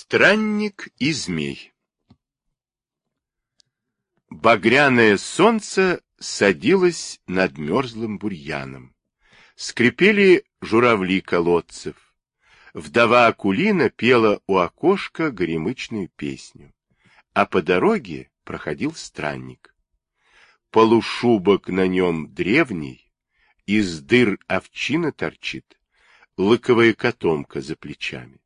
Странник и змей. Багряное солнце садилось над мерзлым бурьяном. Скрипели журавли колодцев. Вдова Акулина пела у окошка горемычную песню. А по дороге проходил странник. Полушубок на нем древний, из дыр овчина торчит, лыковая котомка за плечами.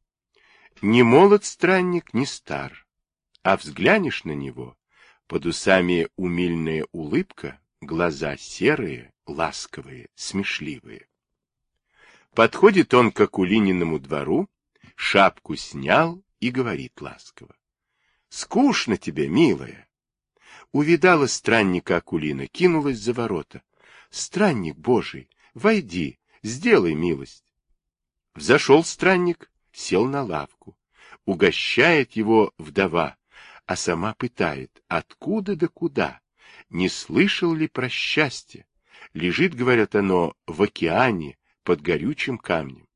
Не молод странник, не стар, а взглянешь на него, под усами умильная улыбка, глаза серые, ласковые, смешливые. Подходит он к Акулининому двору, шапку снял и говорит ласково: «Скучно тебе, милая». Увидала странника Акулина, кинулась за ворота. «Странник Божий, войди, сделай милость». Взошел странник, сел на лавку. Угощает его вдова, а сама пытает, откуда да куда, не слышал ли про счастье. Лежит, говорят, оно в океане под горючим камнем.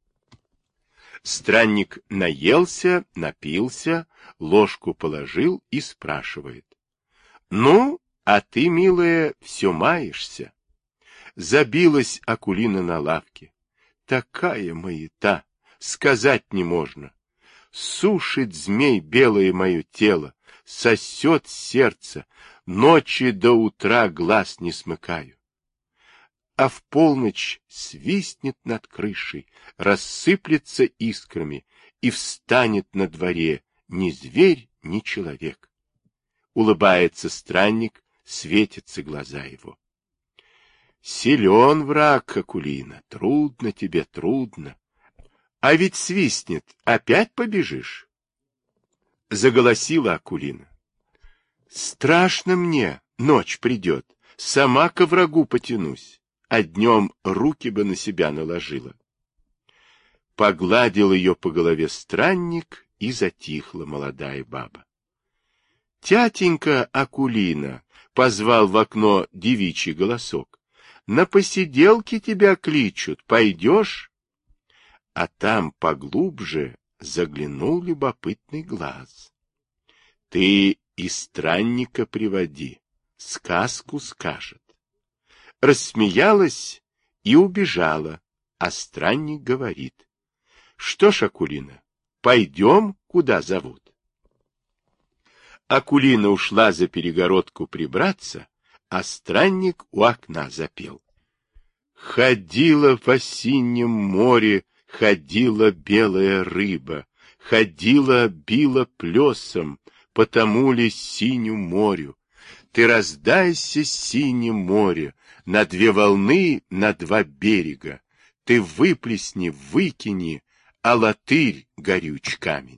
Странник наелся, напился, ложку положил и спрашивает: «Ну, а ты, милая, все маешься?» Забилась Акулина на лавке. Такая маята, сказать не можно. Сушит змей белое мое тело, сосет сердце, ночи до утра глаз не смыкаю. А в полночь свистнет над крышей, рассыплется искрами и встанет на дворе ни зверь, ни человек. Улыбается странник, светятся глаза его. Силен враг, Акулина, трудно тебе, трудно. А ведь свистнет, опять побежишь? Заголосила Акулина. Страшно мне, ночь придет, сама ко врагу потянусь, а днем руки бы на себя наложила. Погладил ее по голове странник, и затихла молодая баба. Тятенька Акулина, позвал в окно девичий голосок, на посиделке тебя кличут, пойдешь? А там поглубже заглянул любопытный глаз. Ты и странника приводи, сказку скажет. Рассмеялась и убежала, а странник говорит: что ж, Акулина, пойдем, куда зовут. Акулина ушла за перегородку прибраться, а странник у окна запел. Ходила в осеннем море, ходила белая рыба, ходила, била плесом, потому ли синю морю. Ты раздайся, синее море, на две волны, на два берега. Ты выплесни, выкини, а латырь горюч камень.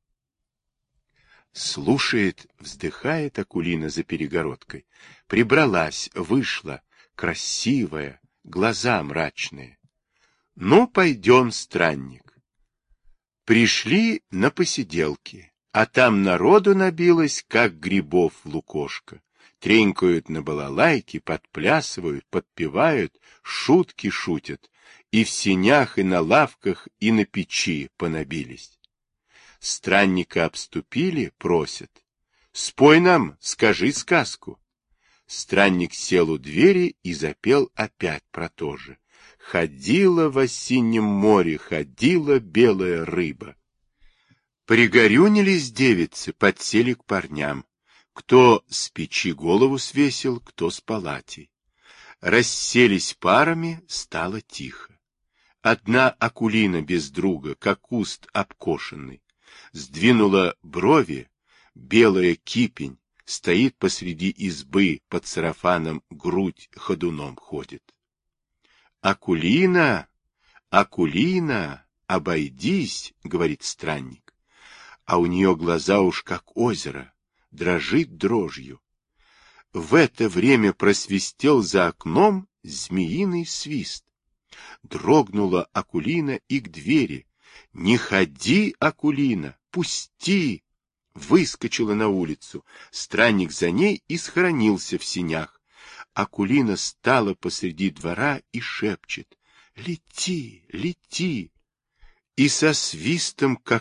Слушает, вздыхает Акулина за перегородкой. Прибралась, вышла, красивая, глаза мрачные. Ну, пойдем, странник. Пришли на посиделки, а там народу набилось, как грибов в лукошко. Тренькают на балалайке, подплясывают, подпевают, шутки шутят, и в сенях, и на лавках, и на печи понабились. Странника обступили, просят: спой нам, скажи сказку. Странник сел у двери и запел опять про то же. Ходила в осеннем море, ходила белая рыба. Пригорюнились девицы, подсели к парням. Кто с печи голову свесил, кто с палатей. Расселись парами, стало тихо. Одна Акулина без друга, как куст обкошенный. Сдвинула брови, белая кипень, стоит посреди избы, под сарафаном грудь ходуном ходит. Акулина, Акулина, обойдись, говорит странник. А у нее глаза уж как озеро, дрожит дрожью. В это время просвистел за окном змеиный свист. Дрогнула Акулина и к двери. «Не ходи, Акулина, пусти!» Выскочила на улицу. Странник за ней и схоронился в сенях. Акулина стала посреди двора и шепчет: «Лети, лети!» И со свистом, как от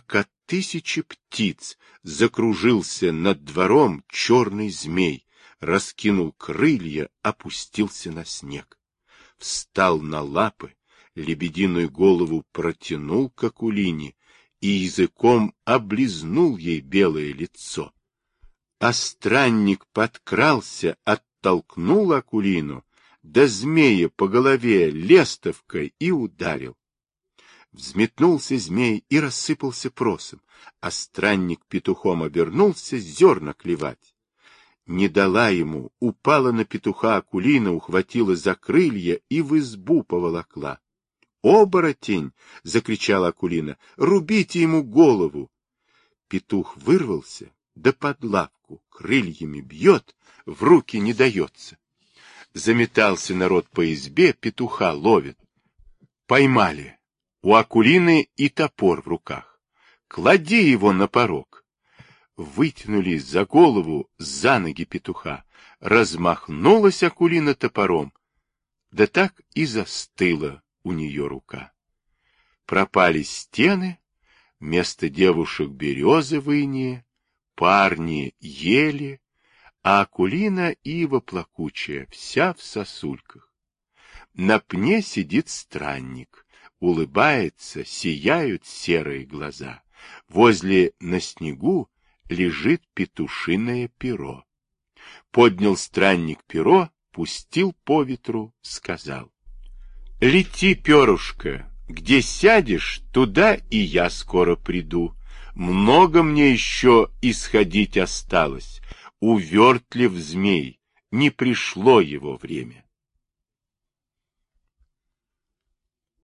тысячи птиц закружился над двором черный змей, раскинул крылья, опустился на снег. Встал на лапы, лебединую голову протянул к Акулине и языком облизнул ей белое лицо. А странник подкрался, оттолкнул Акулину, да змея по голове лестовкой и ударил. Взметнулся змей и рассыпался просом, а странник петухом обернулся зерна клевать. Не дала ему, упала на петуха Акулина, ухватила за крылья и в избу поволокла. «Оборотень!» — закричала Акулина. «Рубите ему голову!» Петух вырвался, да под лавку крыльями бьет, в руки не дается. Заметался народ по избе, петуха ловит. Поймали. У Акулины и топор в руках. Клади его на порог. Вытянули за голову, за ноги петуха. Размахнулась Акулина топором. Да так и застыла у нее рука. Пропали стены, вместо девушек березы в инее, парни ели, а Акулина ива плакучая, вся в сосульках. На пне сидит странник, улыбается, сияют серые глаза. Возле на снегу лежит петушиное перо. Поднял странник перо, пустил по ветру, сказал: «Лети, перышко, где сядешь, туда и я скоро приду. Много мне еще исходить осталось. Увертлив змей, не пришло его время».